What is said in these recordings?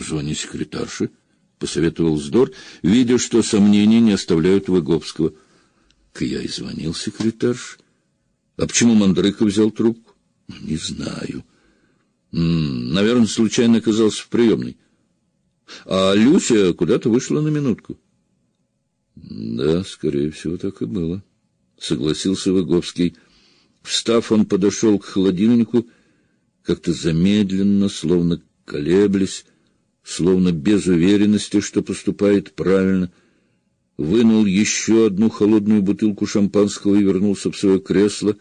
Позвони секретарше, — посоветовал Здор, видя, что сомнения не оставляют Выговского. Я и звонил секретарше. А почему Мандрыков взял трубку? Не знаю. Наверное, случайно оказался в приемной. А Люся куда-то вышла на минутку. Да, скорее всего, так и было, — согласился Выговский. Встав, он подошел к холодильнику, как-то замедленно, словно колеблясь, словно без уверенности, что поступает правильно, вынул еще одну холодную бутылку шампанского и вернулся в свое кресло.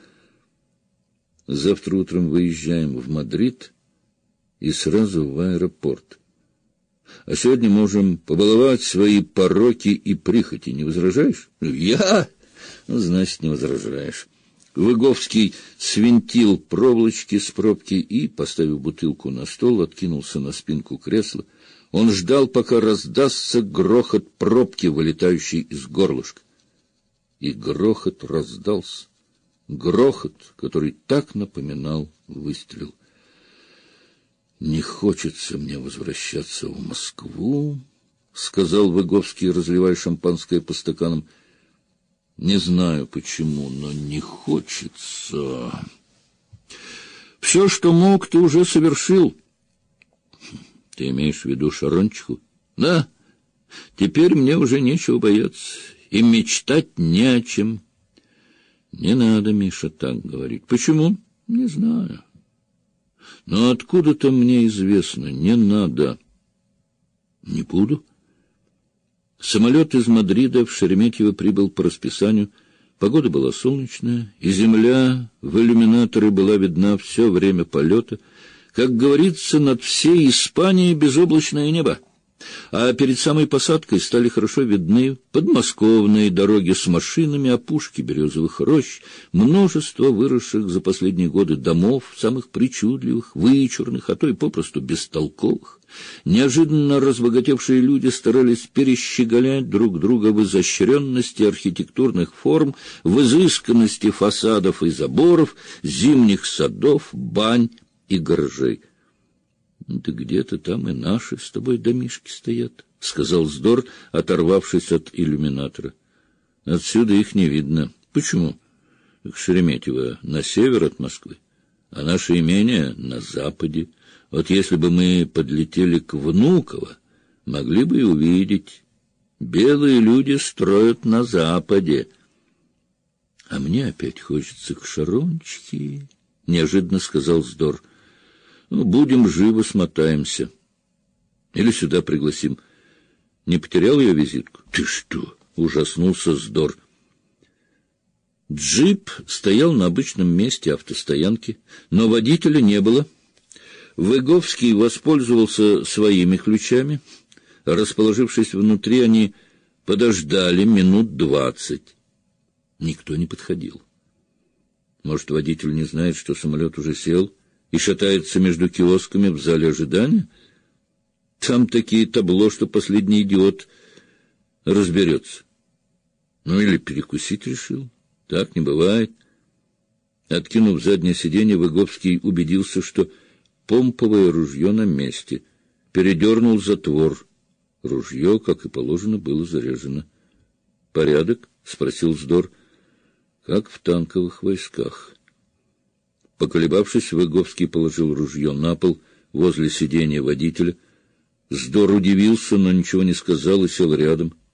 Завтра утром выезжаем в Мадрид и сразу в аэропорт. А сегодня можем побаловать свои пороки и прихоти. Не возражаешь? Я? Ну, значит, не возражаешь. Выговский свинтил проволочки с пробки и, поставив бутылку на стол, откинулся на спинку кресла. Он ждал, пока раздастся грохот пробки, вылетающей из горлышка. И грохот раздался. Грохот, который так напоминал выстрел. «Не хочется мне возвращаться в Москву», — сказал Выговский, разливая шампанское по стаканам. «Не знаю почему, но не хочется. Все, что мог, ты уже совершил». «Ты имеешь в виду Шарончиху?» «Да. Теперь мне уже нечего бояться, и мечтать не о чем». «Не надо, Миша, так говорить». «Почему?» «Не знаю. Но откуда-то мне известно, не надо». «Не буду». Самолет из Мадрида в Шереметьево прибыл по расписанию. Погода была солнечная, и земля в иллюминаторе была видна все время полета. Как говорится, над всей Испанией безоблачное небо. А перед самой посадкой стали хорошо видны подмосковные дороги с машинами, опушки березовых рощ, множество выросших за последние годы домов, самых причудливых, вычурных, а то и попросту бестолковых. Неожиданно разбогатевшие люди старались перещеголять друг друга в изощренности архитектурных форм, в изысканности фасадов и заборов, зимних садов, бань и гаражей. «Да где-то там и наши с тобой домишки стоят», — сказал Здор, оторвавшись от иллюминатора. «Отсюда их не видно». «Почему?» «Шереметьево на север от Москвы, а наше имение на западе. Вот если бы мы подлетели к Внуково, могли бы и увидеть. Белые люди строят на западе». «А мне опять хочется к Шарончихе», — неожиданно сказал Здор. «Ну, будем живы, смотаемся. Или сюда пригласим. Не потерял я визитку?» «Ты что?» — ужаснулся Здор. Джип стоял на обычном месте автостоянки, но водителя не было. Выговский воспользовался своими ключами. Расположившись внутри, они подождали минут 20. Никто не подходил. Может, водитель не знает, что самолет уже сел и шатается между киосками в зале ожидания? Там такие табло, что последний идиот разберется. Ну, или перекусить решил. Так не бывает. Откинув заднее сиденье, Выговский убедился, что помповое ружье на месте. Передернул затвор. Ружье, как и положено, было заряжено. «Порядок?» — спросил Здор. «Как в танковых войсках». Поколебавшись, Выговский положил ружье на пол возле сиденья водителя. Здор удивился, но ничего не сказал и сел рядом.